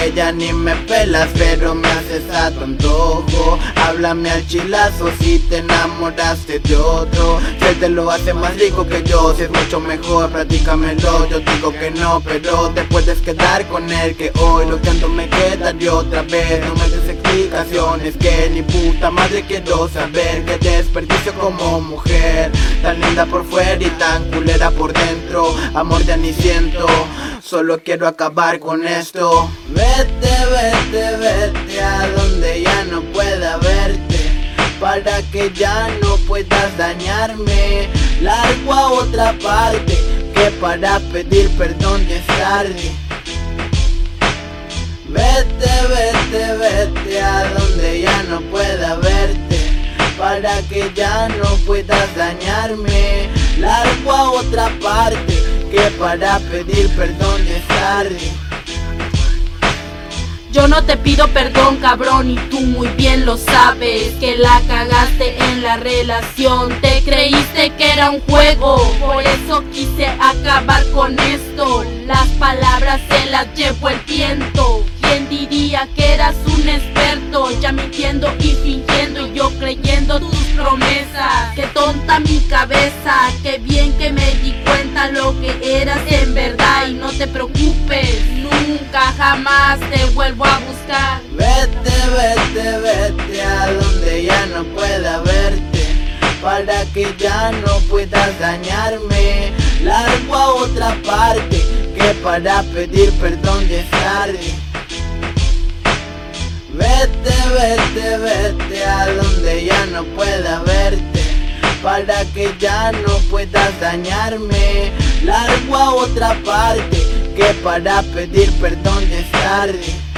que ya ni me pelas, pero me haces a tu antojo. Háblame al chilazo si te enamoraste de otro. Si él te lo hace más rico que yo, si es mucho mejor, platícamelo. Yo digo que no, pero te puedes quedar con él, que hoy lo que ando me quedaré otra vez. No me des explicaciones, que ni puta madre quiero saber. Que desperdicio como mujer, tan linda por fuera y tan culera por dentro. Amor ya ni siento, solo quiero acabar con esto. Vete, vete, vete a donde ya no pueda verte, para que ya no puedas dañarme. Largo a otra parte, que para pedir perdón ya es tarde. Vete, vete, vete a donde ya no pueda verte, para que ya no puedas dañarme. Largo a otra parte, que para pedir perdón ya es tarde. Yo no te pido perdón, cabrón, y tú muy bien lo sabes, que la cagaste en la relación. Te creíste que era un juego, por eso quise acabar con esto. Las palabras se las llevó el viento. ¿Quién diría que eras un experto? Ya mintiendo y fingiendo, y yo creyendo tus promesas. Qué tonta mi cabeza, qué bien que me di cuenta lo que eras en verdad. Y no te preocupes, nunca jamás te vuelvo a buscar. Vete, vete, vete a donde ya no pueda verte, para que ya no puedas dañarme. Largo a otra parte, que para pedir perdón ya es tarde. Vete, vete, vete a donde ya no pueda verte, para que ya no puedas dañarme. Largo a otra parte, que para pedir perdón ya es tarde.